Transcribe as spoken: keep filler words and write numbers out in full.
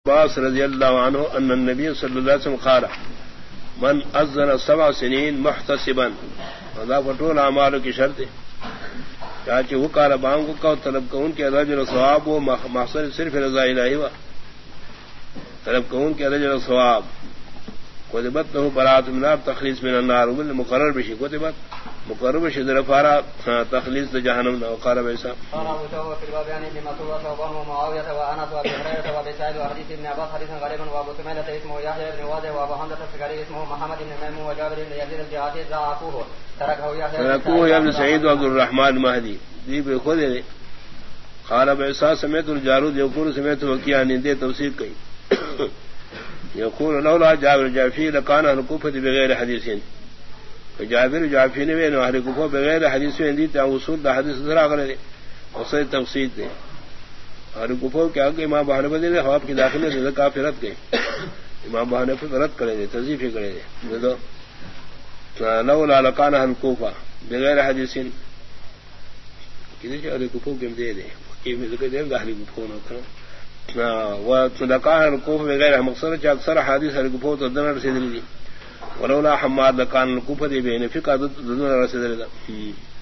عباس رضی اللہ عنہ ان النبی صلی اللہ علیہ وسلم قال من اذن سبع سنین محتسبا وذا فطول اعمال کی شرط ہے چاچے وہ کار بانگ کو طلب کو ان کے رجل ثواب و محصر صرف رضا الہی و طلب کو ان کے رجل ثواب کتبت له برات من النار تخلیص من النار مقرر بشی کتبت مقرر بشی ذرفارا تخلیص جہنم وقال ویسا قال ابو داود في الباب يعني بما سوى ثوبان ومعاويه وانس وابي هريره وابي سعيد وحديث ابن عباس حديثا غريبا وابو سميلة اسمه يحيى بن واضح وابو حمزه السكري اسمه محمد بن ميمون وجابر بن يزيد الجعفي ضعفوه تركه يحيى تركوه يا ابن سعيد وعبد الرحمن المهدي دي بخود قال ابو اسحاق سمعت الجارود يقول سمعت وكيع ان دي تفسير كئی يقول لولا جابر الجعفي لكان اهل الكوفه بغير حديثين جابر الجعفي نے اہل کوفہ بغیر حدیث میں دی تا اصول حدیث ذرا کرے اور صحیح تفسیر دے اہل کوفہ کے آگے امام ابو حنیفہ نے خواب کی داخلے سے کافرت گئے امام ابو حنیفہ رد کرے دے تضعیف کرے دے لولا لكان اهل الكوفه بغیر حدیثین کسی اہل کوفہ کے دے دے کہ میں ذکر دے اہل کوفہ نہ کرا و تلقاها الكوفه بغیر مقصد اکثر حدیث اہل کوفہ تو دنر سے دی ولولا حماد لكان الكوفه بين فقه ضد رسول الله